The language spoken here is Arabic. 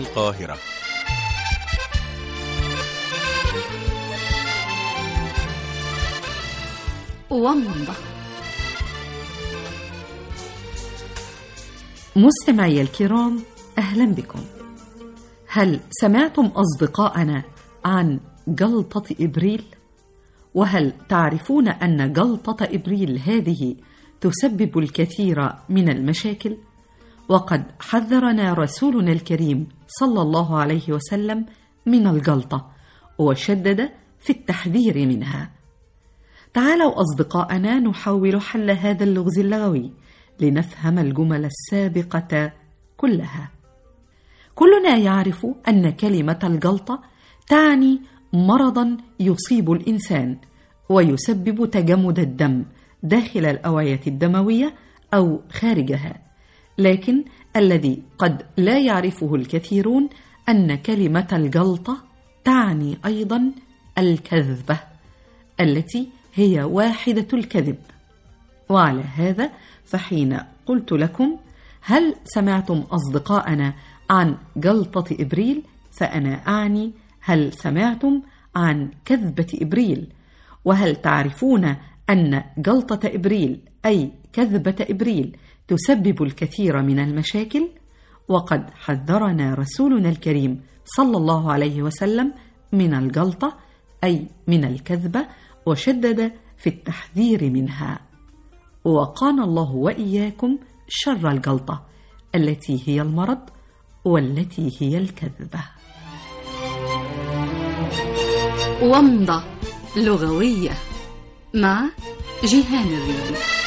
القاهرة. ومضة. مستمعي الكرام، أهلا بكم. هل سمعتم أصدقائنا عن جلطة إبريل؟ وهل تعرفون أن جلطة إبريل هذه تسبب الكثير من المشاكل؟ وقد حذرنا رسولنا الكريم صلى الله عليه وسلم من الجلطة، وشدد في التحذير منها. تعالوا أصدقائنا نحاول حل هذا اللغز اللغوي لنفهم الجمل السابقة كلها. كلنا يعرف أن كلمة الجلطة تعني مرضا يصيب الإنسان ويسبب تجمد الدم داخل الأوعية الدموية أو خارجها، لكن الذي قد لا يعرفه الكثيرون أن كلمة الجلطة تعني أيضا الكذبة التي هي واحدة الكذب. وعلى هذا فحين قلت لكم هل سمعتم أصدقائنا عن جلطة إبريل، فأنا أعني هل سمعتم عن كذبة إبريل؟ وهل تعرفون أن جلطة إبريل أي كذبة إبريل تسبب الكثير من المشاكل؟ وقد حذرنا رسولنا الكريم صلى الله عليه وسلم من الجلطة أي من الكذبة، وشدد في التحذير منها. وقانا الله وإياكم شر الجلطة التي هي المرض والتي هي الكذبة. ومضة لغوية مع جيهان الريدي.